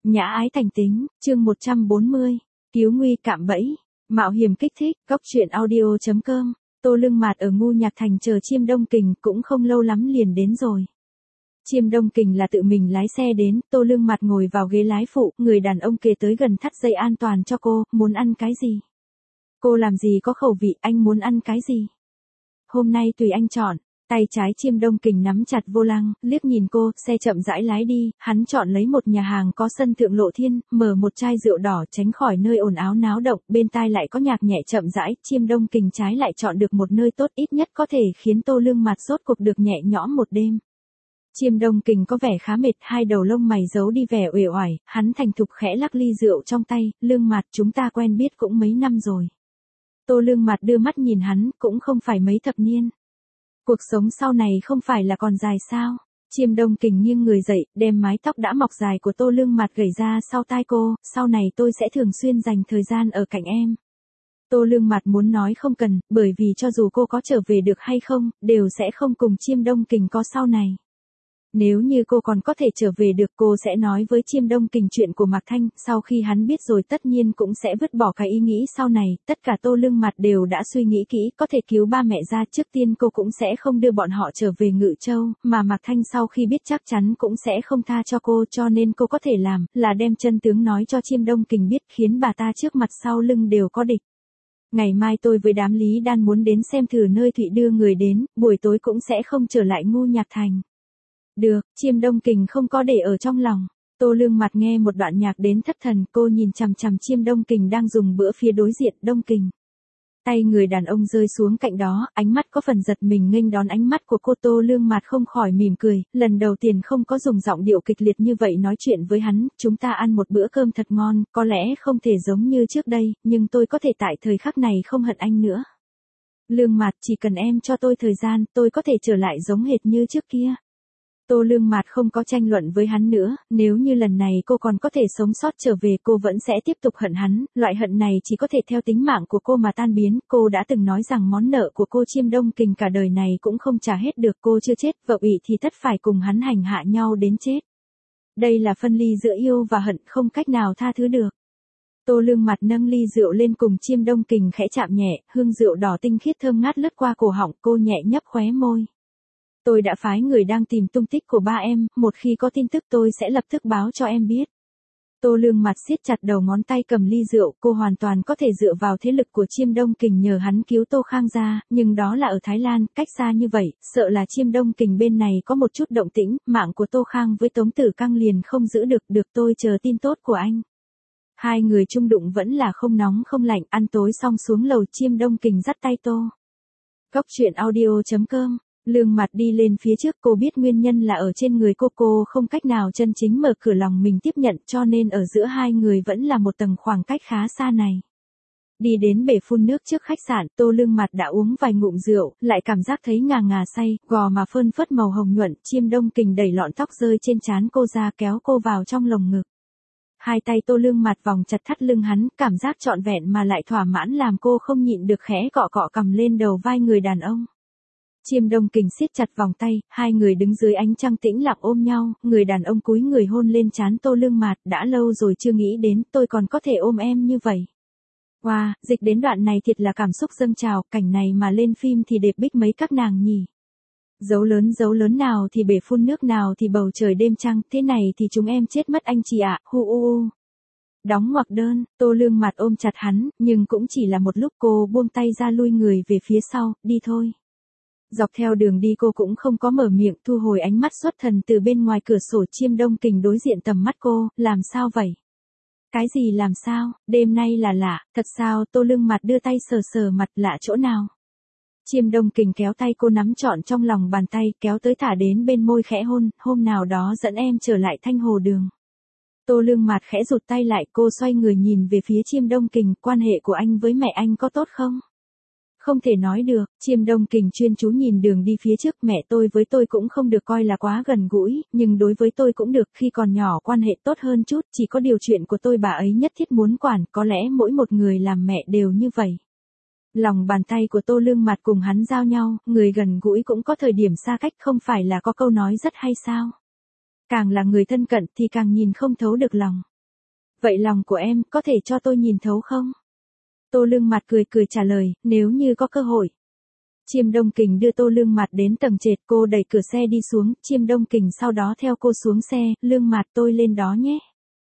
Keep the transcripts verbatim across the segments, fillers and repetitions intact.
Nhã ái thành tính, chương một trăm bốn mươi, cứu nguy cạm bẫy, mạo hiểm kích thích, góc truyện audio chấm com, Tô Lương Mạt ở Ngu Nhạc Thành chờ Chiêm Đông Kình cũng không lâu lắm liền đến rồi. Chiêm Đông Kình là tự mình lái xe đến, Tô Lương Mạt ngồi vào ghế lái phụ, người đàn ông kề tới gần thắt dây an toàn cho cô, muốn ăn cái gì? Cô làm gì có khẩu vị, anh muốn ăn cái gì? Hôm nay tùy anh chọn. Tay trái Chiêm Đông Kình nắm chặt vô lăng, liếc nhìn cô, xe chậm rãi lái đi, hắn chọn lấy một nhà hàng có sân thượng lộ thiên, mở một chai rượu đỏ tránh khỏi nơi ồn ào náo động, bên tai lại có nhạc nhẹ chậm rãi, Chiêm Đông Kình trái lại chọn được một nơi tốt ít nhất có thể khiến Tô Lương Mạt rốt cuộc được nhẹ nhõm một đêm. Chiêm Đông Kình có vẻ khá mệt, hai đầu lông mày giấu đi vẻ uể oải, hắn thành thục khẽ lắc ly rượu trong tay, Lương Mạt chúng ta quen biết cũng mấy năm rồi. Tô Lương Mạt đưa mắt nhìn hắn, cũng không phải mấy thập niên. Cuộc sống sau này không phải là còn dài sao? Chiêm Đông Kình nghiêng người dậy, đem mái tóc đã mọc dài của Tô Lương Mạt gẩy ra sau tai cô, sau này tôi sẽ thường xuyên dành thời gian ở cạnh em. Tô Lương Mạt muốn nói không cần, bởi vì cho dù cô có trở về được hay không, đều sẽ không cùng Chiêm Đông Kình có sau này. Nếu như cô còn có thể trở về được cô sẽ nói với Chiêm Đông Kình chuyện của Mạc Thanh, sau khi hắn biết rồi tất nhiên cũng sẽ vứt bỏ cái ý nghĩ sau này, tất cả Tô Lương Mạt đều đã suy nghĩ kỹ, có thể cứu ba mẹ ra trước tiên cô cũng sẽ không đưa bọn họ trở về Ngự Châu, mà Mạc Thanh sau khi biết chắc chắn cũng sẽ không tha cho cô, cho nên cô có thể làm, là đem chân tướng nói cho Chiêm Đông Kình biết, khiến bà ta trước mặt sau lưng đều có địch. Ngày mai tôi với đám Lý Đan muốn đến xem thử nơi Thụy đưa người đến, buổi tối cũng sẽ không trở lại Ngu Nhạc Thành. Được, Chiêm Đông Kình không có để ở trong lòng. Tô Lương Mạt nghe một đoạn nhạc đến thất thần, cô nhìn chằm chằm Chiêm Đông Kình đang dùng bữa phía đối diện, Đông Kình. Tay người đàn ông rơi xuống cạnh đó, ánh mắt có phần giật mình nghênh đón ánh mắt của cô. Tô Lương Mạt không khỏi mỉm cười, lần đầu tiên không có dùng giọng điệu kịch liệt như vậy nói chuyện với hắn, chúng ta ăn một bữa cơm thật ngon, có lẽ không thể giống như trước đây, nhưng tôi có thể tại thời khắc này không hận anh nữa. Lương Mạt, chỉ cần em cho tôi thời gian, tôi có thể trở lại giống hệt như trước kia. Tô Lương Mạt không có tranh luận với hắn nữa, nếu như lần này cô còn có thể sống sót trở về cô vẫn sẽ tiếp tục hận hắn, loại hận này chỉ có thể theo tính mạng của cô mà tan biến, cô đã từng nói rằng món nợ của cô Chiêm Đông Kình cả đời này cũng không trả hết được, cô chưa chết, vợ ủy thì tất phải cùng hắn hành hạ nhau đến chết. Đây là phân ly giữa yêu và hận không cách nào tha thứ được. Tô Lương Mạt nâng ly rượu lên cùng Chiêm Đông Kình khẽ chạm nhẹ, hương rượu đỏ tinh khiết thơm ngát lướt qua cổ họng, cô nhẹ nhấp khóe môi. Tôi đã phái người đang tìm tung tích của ba em, một khi có tin tức tôi sẽ lập tức báo cho em biết. Tô Lương Mạt siết chặt đầu ngón tay cầm ly rượu, cô hoàn toàn có thể dựa vào thế lực của Chiêm Đông Kình nhờ hắn cứu Tô Khang ra, nhưng đó là ở Thái Lan, cách xa như vậy, sợ là Chiêm Đông Kình bên này có một chút động tĩnh, mạng của Tô Khang với Tống Tử Căng liền không giữ được, được tôi chờ tin tốt của anh. Hai người chung đụng vẫn là không nóng không lạnh, ăn tối xong xuống lầu Chiêm Đông Kình dắt tay Tô. Góc truyện audio chấm com. Lương Mạt đi lên phía trước, cô biết nguyên nhân là ở trên người cô, cô không cách nào chân chính mở cửa lòng mình tiếp nhận, cho nên ở giữa hai người vẫn là một tầng khoảng cách khá xa này. Đi đến bể phun nước trước khách sạn, Tô Lương Mạt đã uống vài ngụm rượu, lại cảm giác thấy ngà ngà say, gò mà phơn phớt màu hồng nhuận, Chiêm Đông Kình đẩy lọn tóc rơi trên trán cô ra kéo cô vào trong lồng ngực. Hai tay Tô Lương Mạt vòng chặt thắt lưng hắn, cảm giác trọn vẹn mà lại thỏa mãn làm cô không nhịn được khẽ cọ cọ cầm lên đầu vai người đàn ông. Chiêm Đông Kình siết chặt vòng tay, hai người đứng dưới ánh trăng tĩnh lặng ôm nhau, người đàn ông cúi người hôn lên trán Tô Lương Mạt, đã lâu rồi chưa nghĩ đến tôi còn có thể ôm em như vậy. Wow, dịch đến đoạn này thiệt là cảm xúc dâng trào, cảnh này mà lên phim thì đẹp bích mấy các nàng nhỉ. Dấu lớn dấu lớn nào thì bể phun nước nào thì bầu trời đêm trăng, thế này thì chúng em chết mất anh chị ạ, hu u u. Đóng ngoặc đơn, Tô Lương Mạt ôm chặt hắn, nhưng cũng chỉ là một lúc, cô buông tay ra lui người về phía sau, đi thôi. Dọc theo đường đi cô cũng không có mở miệng, thu hồi ánh mắt xuất thần từ bên ngoài cửa sổ. Chiêm Đông Kình đối diện tầm mắt cô, làm sao vậy? Cái gì làm sao, đêm nay là lạ, thật sao? Tô Lương Mạt đưa tay sờ sờ mặt, lạ chỗ nào? Chiêm Đông Kình kéo tay cô nắm trọn trong lòng bàn tay, kéo tới thả đến bên môi khẽ hôn, hôm nào đó dẫn em trở lại Thanh Hồ Đường. Tô Lương Mạt khẽ rụt tay lại, cô xoay người nhìn về phía Chiêm Đông Kình, quan hệ của anh với mẹ anh có tốt không? Không thể nói được, Chiêm Đông Kình chuyên chú nhìn đường đi phía trước, mẹ tôi với tôi cũng không được coi là quá gần gũi, nhưng đối với tôi cũng được, khi còn nhỏ quan hệ tốt hơn chút, chỉ có điều chuyện của tôi bà ấy nhất thiết muốn quản, có lẽ mỗi một người làm mẹ đều như vậy. Lòng bàn tay của Tô Lương Mạt cùng hắn giao nhau, người gần gũi cũng có thời điểm xa cách, không phải là có câu nói rất hay sao? Càng là người thân cận thì càng nhìn không thấu được lòng. Vậy lòng của em có thể cho tôi nhìn thấu không? Tô Lương Mạt cười cười trả lời, nếu như có cơ hội. Chiêm Đông Kình đưa Tô Lương Mạt đến tầng trệt, cô đẩy cửa xe đi xuống, Chiêm Đông Kình sau đó theo cô xuống xe, Lương Mạt tôi lên đó nhé.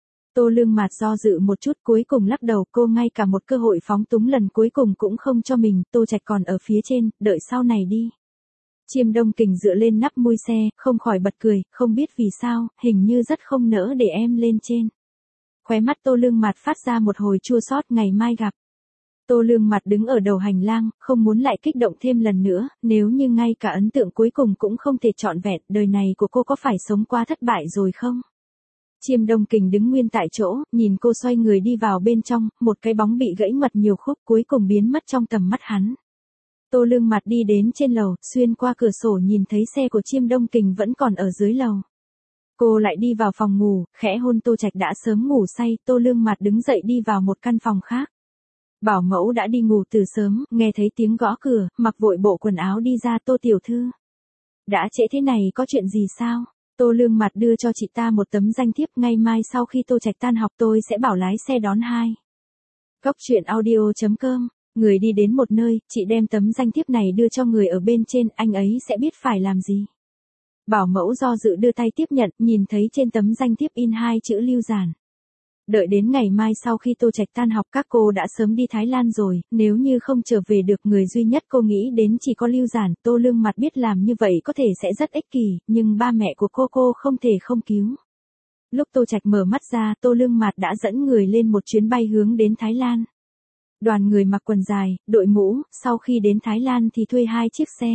Tô Lương Mạt do dự một chút cuối cùng lắc đầu, cô ngay cả một cơ hội phóng túng lần cuối cùng cũng không cho mình, Tô Trạch còn ở phía trên, đợi sau này đi. Chiêm Đông Kình dựa lên nắp mui xe, không khỏi bật cười, không biết vì sao, hình như rất không nỡ để em lên trên. Khóe mắt Tô Lương Mạt phát ra một hồi chua xót, ngày mai gặp. Tô Lương Mạt đứng ở đầu hành lang, không muốn lại kích động thêm lần nữa, nếu như ngay cả ấn tượng cuối cùng cũng không thể trọn vẹn, đời này của cô có phải sống qua thất bại rồi không? Chiêm Đông Kình đứng nguyên tại chỗ, nhìn cô xoay người đi vào bên trong, một cái bóng bị gãy ngoặt nhiều khúc cuối cùng biến mất trong tầm mắt hắn. Tô Lương Mạt đi đến trên lầu, xuyên qua cửa sổ nhìn thấy xe của Chiêm Đông Kình vẫn còn ở dưới lầu. Cô lại đi vào phòng ngủ, khẽ hôn Tô Trạch đã sớm ngủ say, Tô Lương Mạt đứng dậy đi vào một căn phòng khác. Bảo mẫu đã đi ngủ từ sớm, nghe thấy tiếng gõ cửa, mặc vội bộ quần áo đi ra, Tô tiểu thư. Đã trễ thế này có chuyện gì sao? Tô Lương Mạt đưa cho chị ta một tấm danh thiếp, ngày mai sau khi Tô Trạch tan học tôi sẽ bảo lái xe đón hai. Góc truyện audio chấm com, người đi đến một nơi, chị đem tấm danh thiếp này đưa cho người ở bên trên, anh ấy sẽ biết phải làm gì. Bảo mẫu do dự đưa tay tiếp nhận, nhìn thấy trên tấm danh thiếp in hai chữ Lưu Giản. Đợi đến ngày mai sau khi Tô Trạch tan học các cô đã sớm đi Thái Lan rồi, nếu như không trở về được người duy nhất cô nghĩ đến chỉ có Lưu Giản, Tô Lương Mạt biết làm như vậy có thể sẽ rất ích kỷ, nhưng ba mẹ của cô cô không thể không cứu. Lúc Tô Trạch mở mắt ra, Tô Lương Mạt đã dẫn người lên một chuyến bay hướng đến Thái Lan. Đoàn người mặc quần dài, đội mũ, sau khi đến Thái Lan thì thuê hai chiếc xe.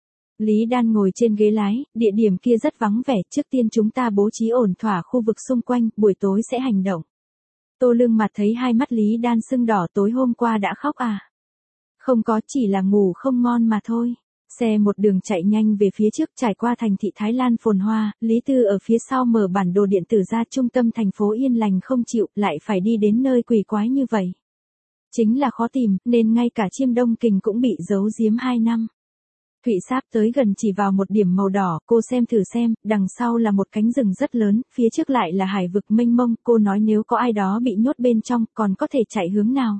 Lý Đan ngồi trên ghế lái, địa điểm kia rất vắng vẻ, trước tiên chúng ta bố trí ổn thỏa khu vực xung quanh, buổi tối sẽ hành động. Tô Lương Mạt thấy hai mắt Lý Đan sưng đỏ, tối hôm qua đã khóc à? Không có, chỉ là ngủ không ngon mà thôi. Xe một đường chạy nhanh về phía trước, trải qua thành thị Thái Lan phồn hoa, Lý Tư ở phía sau mở bản đồ điện tử ra, trung tâm thành phố yên lành không chịu, lại phải đi đến nơi quỷ quái như vậy. Chính là khó tìm, nên ngay cả Chiêm Đông Kình cũng bị giấu giếm hai năm. Thụy Sáp tới gần chỉ vào một điểm màu đỏ, cô xem thử xem, đằng sau là một cánh rừng rất lớn, phía trước lại là hải vực mênh mông, cô nói nếu có ai đó bị nhốt bên trong, còn có thể chạy hướng nào.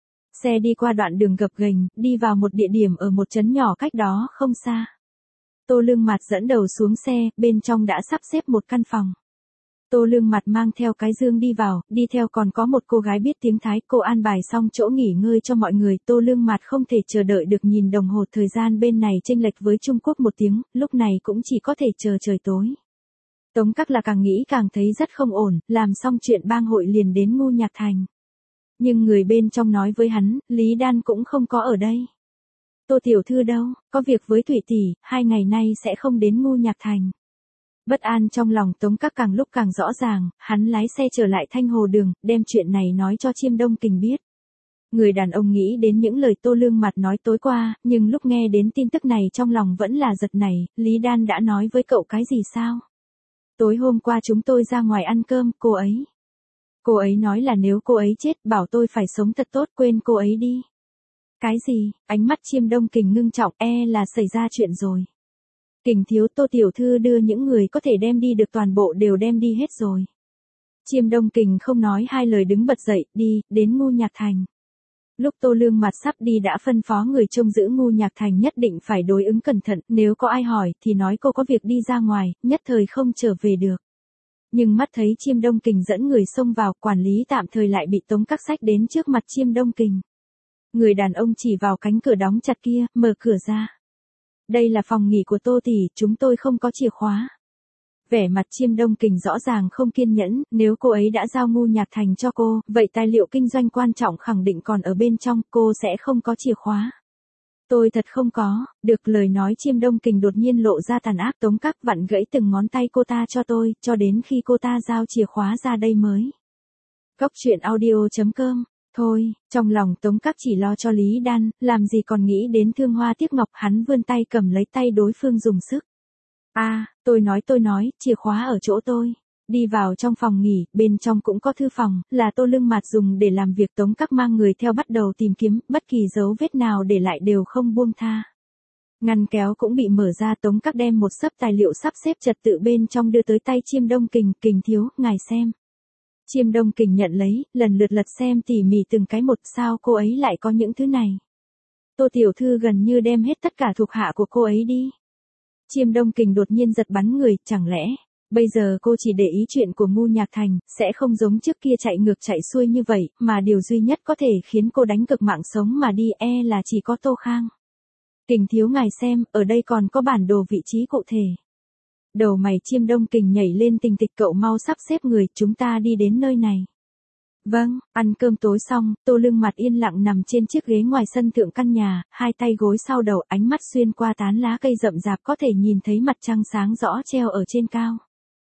Xe đi qua đoạn đường gập ghềnh, đi vào một địa điểm ở một trấn nhỏ cách đó không xa. Tô Lương Mạt dẫn đầu xuống xe, bên trong đã sắp xếp một căn phòng. Tô Lương Mạt mang theo cái dương đi vào, đi theo còn có một cô gái biết tiếng Thái, cô an bài xong chỗ nghỉ ngơi cho mọi người, Tô Lương Mạt không thể chờ đợi được nhìn đồng hồ, thời gian bên này chênh lệch với Trung Quốc một tiếng, lúc này cũng chỉ có thể chờ trời tối. Tống Các là càng nghĩ càng thấy rất không ổn, làm xong chuyện bang hội liền đến Ngu Nhạc Thành. Nhưng người bên trong nói với hắn, Lý Đan cũng không có ở đây. Tô tiểu thư đâu, có việc với Thủy tỷ, hai ngày nay sẽ không đến Ngu Nhạc Thành. Bất an trong lòng Tống Các càng lúc càng rõ ràng, hắn lái xe trở lại Thanh Hồ Đường, đem chuyện này nói cho Chiêm Đông Kình biết. Người đàn ông nghĩ đến những lời Tô Lương Mạt nói tối qua, nhưng lúc nghe đến tin tức này trong lòng vẫn là giật nảy, Lý Đan đã nói với cậu cái gì sao? Tối hôm qua chúng tôi ra ngoài ăn cơm, cô ấy. Cô ấy nói là nếu cô ấy chết, bảo tôi phải sống thật tốt, quên cô ấy đi. Cái gì? Ánh mắt Chiêm Đông Kình ngưng trọng, e là xảy ra chuyện rồi. Kình thiếu, Tô tiểu thư đưa những người có thể đem đi được toàn bộ đều đem đi hết rồi. Chiêm Đông Kình không nói hai lời đứng bật dậy, đi, đến Ngu Nhạc Thành. Lúc Tô Lương Mạt sắp đi đã phân phó người trông giữ Ngu Nhạc Thành nhất định phải đối ứng cẩn thận, nếu có ai hỏi thì nói cô có việc đi ra ngoài, nhất thời không trở về được. Nhưng mắt thấy Chiêm Đông Kình dẫn người xông vào, quản lý tạm thời lại bị Tống Các xách đến trước mặt Chiêm Đông Kình. Người đàn ông chỉ vào cánh cửa đóng chặt kia, mở cửa ra. Đây là phòng nghỉ của Tô tỷ, chúng tôi không có chìa khóa. Vẻ mặt Chiêm Đông Kình rõ ràng không kiên nhẫn, nếu cô ấy đã giao Ngu Nhạc Thành cho cô, vậy tài liệu kinh doanh quan trọng khẳng định còn ở bên trong, cô sẽ không có chìa khóa. Tôi thật không có, được lời nói Chiêm Đông Kình đột nhiên lộ ra tàn ác, Tống Các vặn gãy từng ngón tay cô ta cho tôi, cho đến khi cô ta giao chìa khóa ra đây mới. Góc truyện audio chấm com. Thôi, trong lòng Tống Các chỉ lo cho Lý Đan, làm gì còn nghĩ đến thương hoa tiếc ngọc, hắn vươn tay cầm lấy tay đối phương dùng sức. A, à, tôi nói tôi nói, chìa khóa ở chỗ tôi. Đi vào trong phòng nghỉ, bên trong cũng có thư phòng, là Tô Lương Mạt dùng để làm việc. Tống Các mang người theo bắt đầu tìm kiếm, bất kỳ dấu vết nào để lại đều không buông tha. Ngăn kéo cũng bị mở ra, Tống Các đem một xấp tài liệu sắp xếp trật tự bên trong đưa tới tay Chiêm Đông Kình, Kình thiếu, ngài xem. Chiêm Đông Kình nhận lấy, lần lượt lật xem tỉ mỉ từng cái một, sao cô ấy lại có những thứ này. Tô tiểu thư gần như đem hết tất cả thuộc hạ của cô ấy đi. Chiêm Đông Kình đột nhiên giật bắn người, chẳng lẽ, bây giờ cô chỉ để ý chuyện của Ngu Nhạc Thành, sẽ không giống trước kia chạy ngược chạy xuôi như vậy, mà điều duy nhất có thể khiến cô đánh cực mạng sống mà đi e là chỉ có Tô Khang. Kình thiếu ngài xem, ở đây còn có bản đồ vị trí cụ thể. Đầu mày Chiêm Đông Kình nhảy lên tình tịch, cậu mau sắp xếp người, chúng ta đi đến nơi này. Vâng, ăn cơm tối xong, Tô Lương Mặt yên lặng nằm trên chiếc ghế ngoài sân thượng căn nhà, hai tay gối sau đầu, ánh mắt xuyên qua tán lá cây rậm rạp có thể nhìn thấy mặt trăng sáng rõ treo ở trên cao.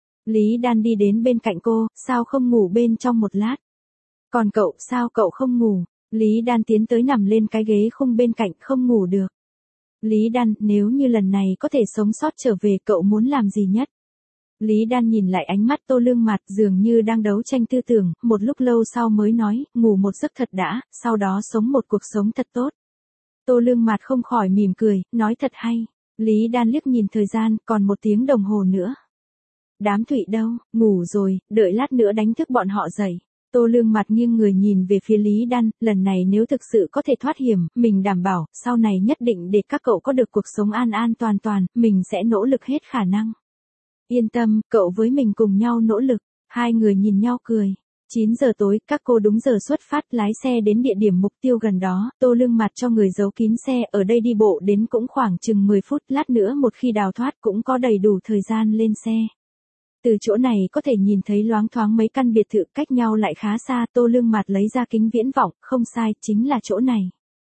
Lý Đan đi đến bên cạnh cô, sao không ngủ bên trong một lát? Còn cậu, sao cậu không ngủ? Lý Đan tiến tới nằm lên cái ghế khung bên cạnh, không ngủ được. Lý Đan, nếu như lần này có thể sống sót trở về, cậu muốn làm gì nhất? Lý Đan nhìn lại ánh mắt Tô Lương Mạt dường như đang đấu tranh tư tưởng, một lúc lâu sau mới nói, ngủ một giấc thật đã, sau đó sống một cuộc sống thật tốt. Tô Lương Mạt không khỏi mỉm cười, nói thật hay. Lý Đan liếc nhìn thời gian, còn một tiếng đồng hồ nữa. Đám Thụy đâu, ngủ rồi, đợi lát nữa đánh thức bọn họ dậy. Tô Lương Mạt nghiêng người nhìn về phía Lý Đan, lần này nếu thực sự có thể thoát hiểm, mình đảm bảo, sau này nhất định để các cậu có được cuộc sống an an toàn toàn, mình sẽ nỗ lực hết khả năng. Yên tâm, cậu với mình cùng nhau nỗ lực. Hai người nhìn nhau cười. chín giờ tối, các cô đúng giờ xuất phát, lái xe đến địa điểm mục tiêu gần đó, Tô Lương Mạt cho người giấu kín xe, ở đây đi bộ đến cũng khoảng chừng mười phút, lát nữa một khi đào thoát cũng có đầy đủ thời gian lên xe. Từ chỗ này có thể nhìn thấy loáng thoáng mấy căn biệt thự cách nhau lại khá xa, Tô Lương Mạt lấy ra kính viễn vọng, không sai, chính là chỗ này.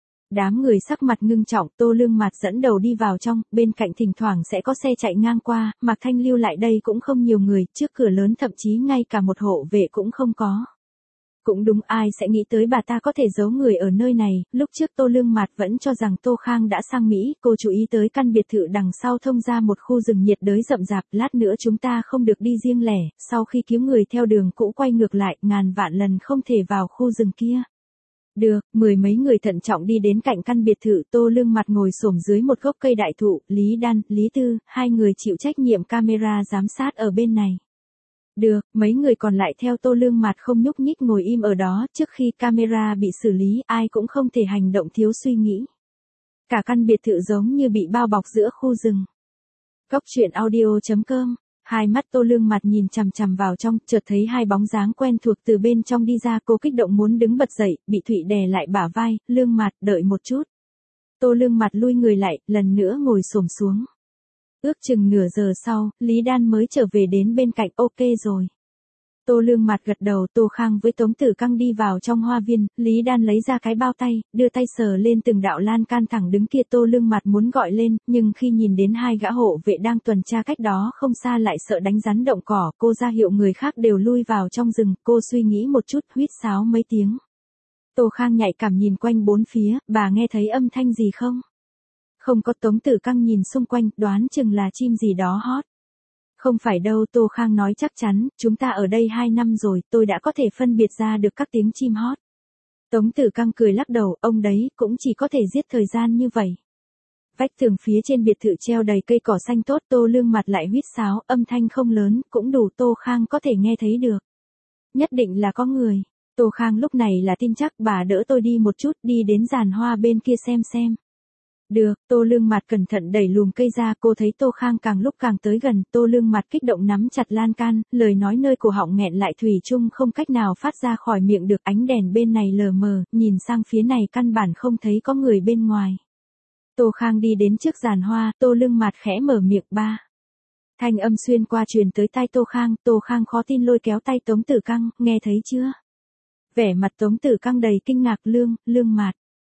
Đám người sắc mặt ngưng trọng, Tô Lương Mạt dẫn đầu đi vào trong, bên cạnh thỉnh thoảng sẽ có xe chạy ngang qua, Mạc Thanh lưu lại đây cũng không nhiều người, trước cửa lớn thậm chí ngay cả một hộ vệ cũng không có. Cũng đúng, ai sẽ nghĩ tới bà ta có thể giấu người ở nơi này, lúc trước Tô Lương Mạt vẫn cho rằng Tô Khang đã sang Mỹ, cô chú ý tới căn biệt thự đằng sau thông ra một khu rừng nhiệt đới rậm rạp, lát nữa chúng ta không được đi riêng lẻ, sau khi cứu người theo đường cũ quay ngược lại, ngàn vạn lần không thể vào khu rừng kia. Được, mười mấy người thận trọng đi đến cạnh căn biệt thự, Tô Lương Mạt ngồi xổm dưới một gốc cây đại thụ, Lý Đan, Lý Tư, hai người chịu trách nhiệm camera giám sát ở bên này. Được, mấy người còn lại theo Tô Lương Mạt không nhúc nhích ngồi im ở đó, trước khi camera bị xử lý, ai cũng không thể hành động thiếu suy nghĩ. Cả căn biệt thự giống như bị bao bọc giữa khu rừng. Góc truyện audio chấm com. Hai mắt Tô Lương Mạt nhìn chằm chằm vào trong, chợt thấy hai bóng dáng quen thuộc từ bên trong đi ra, cô kích động muốn đứng bật dậy, bị Thụy đè lại bả vai, Lương Mạt, đợi một chút. Tô Lương Mạt lui người lại, lần nữa ngồi xổm xuống. Ước chừng nửa giờ sau, Lý Đan mới trở về đến bên cạnh, ok rồi. Tô Lương Mạt gật đầu, Tô Khang với Tống Tử Căng đi vào trong hoa viên, Lý Đan lấy ra cái bao tay, đưa tay sờ lên từng đạo lan can thẳng đứng kia, Tô Lương Mạt muốn gọi lên, nhưng khi nhìn đến hai gã hộ vệ đang tuần tra cách đó không xa lại sợ đánh rắn động cỏ, cô ra hiệu người khác đều lui vào trong rừng, cô suy nghĩ một chút, huýt sáo mấy tiếng. Tô Khang nhạy cảm nhìn quanh bốn phía, bà nghe thấy âm thanh gì không? Không có. Tống Tử Căng nhìn xung quanh, đoán chừng là chim gì đó hót. Không phải đâu, Tô Khang nói chắc chắn, chúng ta ở đây hai năm rồi, tôi đã có thể phân biệt ra được các tiếng chim hót. Tống Tử Căng cười lắc đầu, ông đấy, cũng chỉ có thể giết thời gian như vậy. Vách tường phía trên biệt thự treo đầy cây cỏ xanh tốt, Tô Lương Mặt lại huýt sáo, âm thanh không lớn, cũng đủ Tô Khang có thể nghe thấy được. Nhất định là có người. Tô Khang lúc này là tin chắc, bà đỡ tôi đi một chút, đi đến giàn hoa bên kia xem xem. Được, Tô Lương Mạt cẩn thận đẩy lùm cây ra, cô thấy Tô Khang càng lúc càng tới gần, Tô Lương Mạt kích động nắm chặt lan can, lời nói nơi cổ họng nghẹn lại thủy chung không cách nào phát ra khỏi miệng được, ánh đèn bên này lờ mờ, nhìn sang phía này căn bản không thấy có người bên ngoài. Tô Khang đi đến trước giàn hoa, Tô Lương Mạt khẽ mở miệng, ba. Thanh âm xuyên qua truyền tới tai Tô Khang, Tô Khang khó tin lôi kéo tay Tống Tử Căng, nghe thấy chưa? Vẻ mặt Tống Tử Căng đầy kinh ngạc, Lương, Lương Mạt.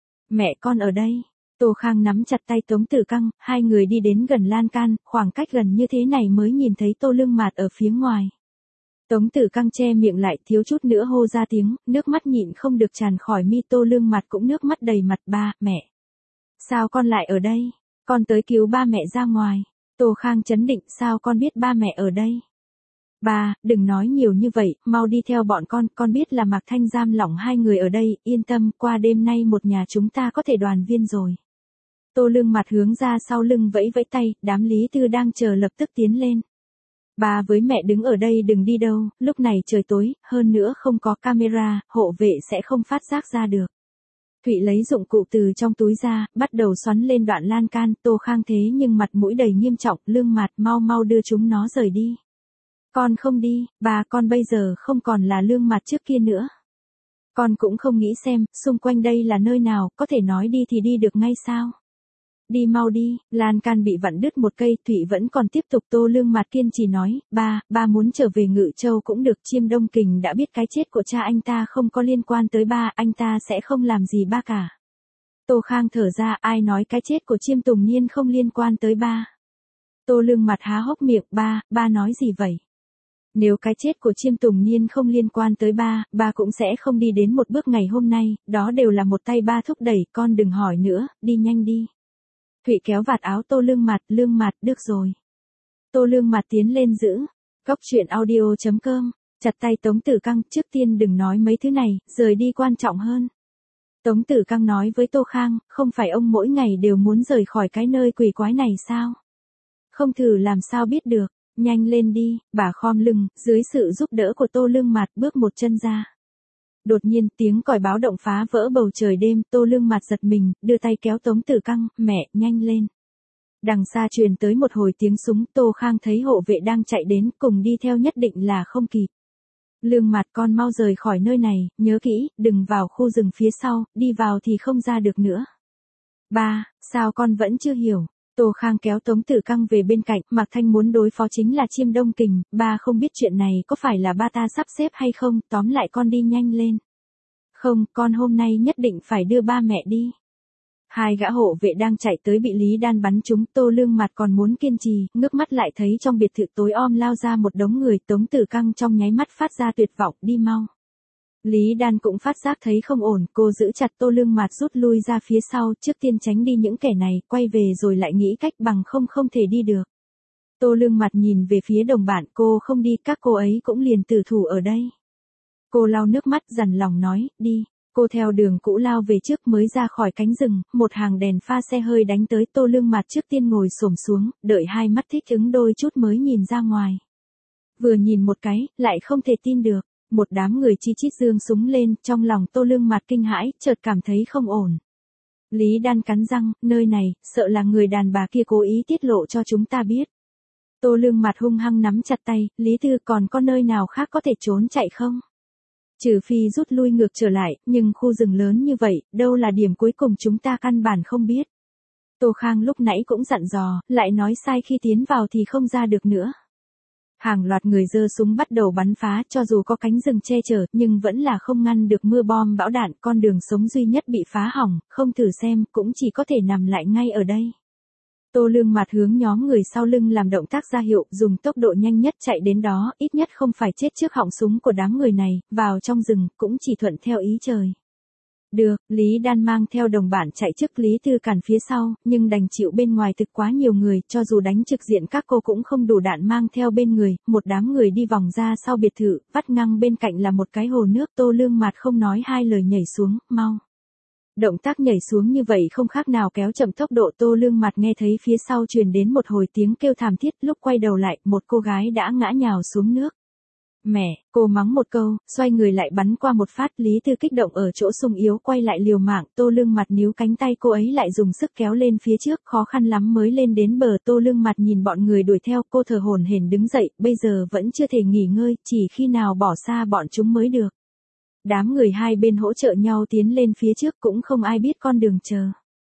Mẹ con ở đây. Tô Khang nắm chặt tay Tống Tử Căng, hai người đi đến gần lan can, khoảng cách gần như thế này mới nhìn thấy Tô Lương Mạt ở phía ngoài. Tống Tử Căng che miệng lại, thiếu chút nữa hô ra tiếng, nước mắt nhịn không được tràn khỏi mi. Tô Lương Mạt cũng nước mắt đầy mặt, ba, mẹ. Sao con lại ở đây? Con tới cứu ba mẹ ra ngoài. Tô Khang chấn định, sao con biết ba mẹ ở đây? Ba, đừng nói nhiều như vậy, mau đi theo bọn con, con biết là Mạc Thanh giam lỏng hai người ở đây, yên tâm, qua đêm nay một nhà chúng ta có thể đoàn viên rồi. Tô Lương Mạt hướng ra sau lưng vẫy vẫy tay, đám Lý Tư đang chờ lập tức tiến lên. Ba với mẹ đứng ở đây đừng đi đâu, lúc này trời tối, hơn nữa không có camera, hộ vệ sẽ không phát giác ra được. Thụy lấy dụng cụ từ trong túi ra, bắt đầu xoắn lên đoạn lan can, Tô Khang thế nhưng mặt mũi đầy nghiêm trọng, Lương Mạt mau mau đưa chúng nó rời đi. Con không đi, bà con bây giờ không còn là Lương Mạt trước kia nữa. Con cũng không nghĩ xem, xung quanh đây là nơi nào, có thể nói đi thì đi được ngay sao? Đi mau đi, lan can bị vặn đứt một cây, Thụy vẫn còn tiếp tục. Tô Lương Mạt kiên trì nói, ba, ba muốn trở về Ngự Châu cũng được. Chiêm Đông Kình đã biết cái chết của cha anh ta không có liên quan tới ba, anh ta sẽ không làm gì ba cả. Tô Khang thở ra, ai nói cái chết của Chiêm Tùng Niên không liên quan tới ba? Tô Lương Mạt há hốc miệng, ba, ba nói gì vậy? Nếu cái chết của Chiêm Tùng Niên không liên quan tới ba, ba cũng sẽ không đi đến một bước ngày hôm nay, đó đều là một tay ba thúc đẩy, con đừng hỏi nữa, đi nhanh đi. Thụy kéo vạt áo Tô Lương Mạt, Lương Mạt, được rồi. Tô Lương Mạt tiến lên giữ. Cóc truyện audio chấm com, chặt tay Tống Tử Căng, trước tiên đừng nói mấy thứ này, rời đi quan trọng hơn. Tống Tử Căng nói với Tô Khang, không phải ông mỗi ngày đều muốn rời khỏi cái nơi quỷ quái này sao? Không thử làm sao biết được, nhanh lên đi, bà khom lưng, dưới sự giúp đỡ của Tô Lương Mạt bước một chân ra. Đột nhiên tiếng còi báo động phá vỡ bầu trời đêm, Tô Lương Mạt giật mình, đưa tay kéo Tống Tử Căng, mẹ, nhanh lên. Đằng xa truyền tới một hồi tiếng súng, Tô Khang thấy hộ vệ đang chạy đến, cùng đi theo nhất định là không kịp. Lương Mạt con mau rời khỏi nơi này, nhớ kỹ, đừng vào khu rừng phía sau, đi vào thì không ra được nữa. Ba, sao con vẫn chưa hiểu? Tô Khang kéo Tống Tử Căng về bên cạnh, Mạc Thanh muốn đối phó chính là Chiêm Đông Kình, ba không biết chuyện này có phải là ba ta sắp xếp hay không, tóm lại con đi nhanh lên. Không, con hôm nay nhất định phải đưa ba mẹ đi. Hai gã hộ vệ đang chạy tới bị Lý Đan bắn trúng, Tô Lương Mạt còn muốn kiên trì, ngước mắt lại thấy trong biệt thự tối om lao ra một đống người, Tống Tử Căng trong nháy mắt phát ra tuyệt vọng, đi mau. Lý Đan cũng phát giác thấy không ổn, cô giữ chặt Tô Lương Mạt rút lui ra phía sau, trước tiên tránh đi những kẻ này, quay về rồi lại nghĩ cách bằng không không thể đi được. Tô Lương Mạt nhìn về phía đồng bạn, cô không đi, các cô ấy cũng liền tử thủ ở đây. Cô lau nước mắt dằn lòng nói, đi. Cô theo đường cũ lao về trước, mới ra khỏi cánh rừng, một hàng đèn pha xe hơi đánh tới. Tô Lương Mạt trước tiên ngồi xổm xuống, đợi hai mắt thích ứng đôi chút mới nhìn ra ngoài. Vừa nhìn một cái, lại không thể tin được. Một đám người chi chít giương súng lên, trong lòng Tô Lương Mạt kinh hãi, chợt cảm thấy không ổn. Lý Đan cắn răng, nơi này, sợ là người đàn bà kia cố ý tiết lộ cho chúng ta biết. Tô Lương Mạt hung hăng nắm chặt tay, Lý Thư còn có nơi nào khác có thể trốn chạy không? Trừ phi rút lui ngược trở lại, nhưng khu rừng lớn như vậy, đâu là điểm cuối cùng chúng ta căn bản không biết. Tô Khang lúc nãy cũng dặn dò, lại nói sai khi tiến vào thì không ra được nữa. Hàng loạt người giơ súng bắt đầu bắn phá, cho dù có cánh rừng che chở, nhưng vẫn là không ngăn được mưa bom bão đạn, con đường sống duy nhất bị phá hỏng, không thử xem, cũng chỉ có thể nằm lại ngay ở đây. Tô Lương Mạt hướng nhóm người sau lưng làm động tác ra hiệu, dùng tốc độ nhanh nhất chạy đến đó, ít nhất không phải chết trước họng súng của đám người này, vào trong rừng, cũng chỉ thuận theo ý trời. Được, Lý Đan mang theo đồng bạn chạy trước, Lý Thư cản phía sau, nhưng đành chịu bên ngoài thực quá nhiều người, cho dù đánh trực diện các cô cũng không đủ đạn mang theo bên người, một đám người đi vòng ra sau biệt thự, vắt ngang bên cạnh là một cái hồ nước. Tô Lương Mạt không nói hai lời nhảy xuống, mau. Động tác nhảy xuống như vậy không khác nào kéo chậm tốc độ. Tô Lương Mạt nghe thấy phía sau truyền đến một hồi tiếng kêu thảm thiết, lúc quay đầu lại, một cô gái đã ngã nhào xuống nước. Mẹ, cô mắng một câu, xoay người lại bắn qua một phát. Lý Thư kích động ở chỗ sung yếu quay lại liều mạng, Tô Lương Mạt níu cánh tay cô ấy lại dùng sức kéo lên phía trước, khó khăn lắm mới lên đến bờ. Tô Lương Mạt nhìn bọn người đuổi theo, cô thở hổn hển đứng dậy, bây giờ vẫn chưa thể nghỉ ngơi, chỉ khi nào bỏ xa bọn chúng mới được. Đám người hai bên hỗ trợ nhau tiến lên phía trước, cũng không ai biết con đường chờ.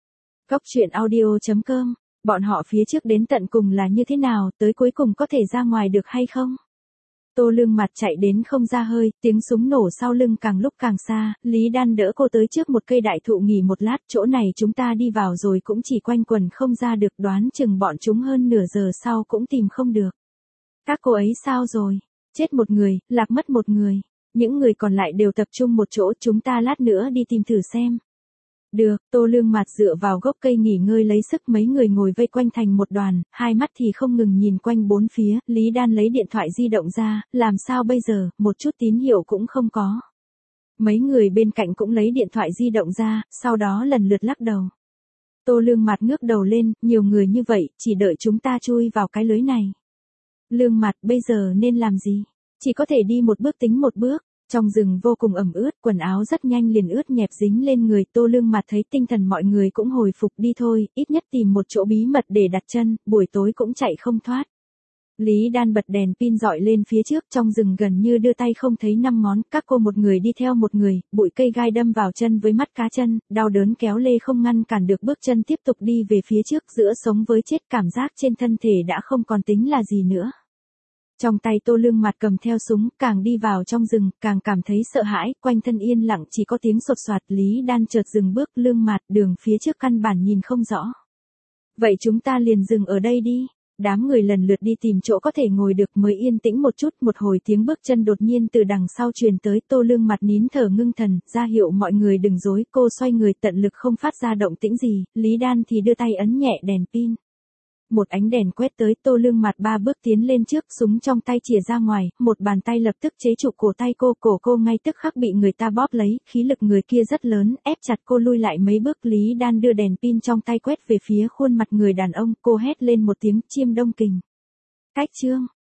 Cóc truyện audio chấm com, bọn họ phía trước đến tận cùng là như thế nào, tới cuối cùng có thể ra ngoài được hay không? Tô Lương Mạt chạy đến không ra hơi, tiếng súng nổ sau lưng càng lúc càng xa, Lý Đan đỡ cô tới trước một cây đại thụ nghỉ một lát, chỗ này chúng ta đi vào rồi cũng chỉ quanh quần không ra được, đoán chừng bọn chúng hơn nửa giờ sau cũng tìm không được. Các cô ấy sao rồi? Chết một người, lạc mất một người. Những người còn lại đều tập trung một chỗ, chúng ta lát nữa đi tìm thử xem. Được, Tô Lương Mạt dựa vào gốc cây nghỉ ngơi lấy sức, mấy người ngồi vây quanh thành một đoàn, hai mắt thì không ngừng nhìn quanh bốn phía. Lý Đan lấy điện thoại di động ra, làm sao bây giờ, một chút tín hiệu cũng không có. Mấy người bên cạnh cũng lấy điện thoại di động ra, sau đó lần lượt lắc đầu. Tô Lương Mạt ngước đầu lên, nhiều người như vậy, chỉ đợi chúng ta chui vào cái lưới này. Lương Mạt bây giờ nên làm gì? Chỉ có thể đi một bước tính một bước. Trong rừng vô cùng ẩm ướt, quần áo rất nhanh liền ướt nhẹp dính lên người. Tô Lương Mạt thấy tinh thần mọi người cũng hồi phục đi thôi, ít nhất tìm một chỗ bí mật để đặt chân, buổi tối cũng chạy không thoát. Lý Đan bật đèn pin dọi lên phía trước, trong rừng gần như đưa tay không thấy năm ngón, các cô một người đi theo một người, bụi cây gai đâm vào chân với mắt cá chân, đau đớn kéo lê không ngăn cản được bước chân tiếp tục đi về phía trước, giữa sống với chết, cảm giác trên thân thể đã không còn tính là gì nữa. Trong tay Tô Lương Mạt cầm theo súng, càng đi vào trong rừng, càng cảm thấy sợ hãi, quanh thân yên lặng chỉ có tiếng sột soạt. Lý Đan chợt dừng bước, Lương Mạt, đường phía trước căn bản nhìn không rõ. Vậy chúng ta liền dừng ở đây đi. Đám người lần lượt đi tìm chỗ có thể ngồi được mới yên tĩnh một chút, một hồi tiếng bước chân đột nhiên từ đằng sau truyền tới. Tô Lương Mạt nín thở ngưng thần, ra hiệu mọi người đừng rối, cô xoay người tận lực không phát ra động tĩnh gì, Lý Đan thì đưa tay ấn nhẹ đèn pin. Một ánh đèn quét tới, Tô Lương Mạt ba bước tiến lên trước, súng trong tay chìa ra ngoài, một bàn tay lập tức chế trụ cổ tay cô, cổ cô ngay tức khắc bị người ta bóp lấy, khí lực người kia rất lớn, ép chặt cô lui lại mấy bước. Lý Đan đưa đèn pin trong tay quét về phía khuôn mặt người đàn ông, cô hét lên một tiếng, Chiêm Đông Kình. Cách chương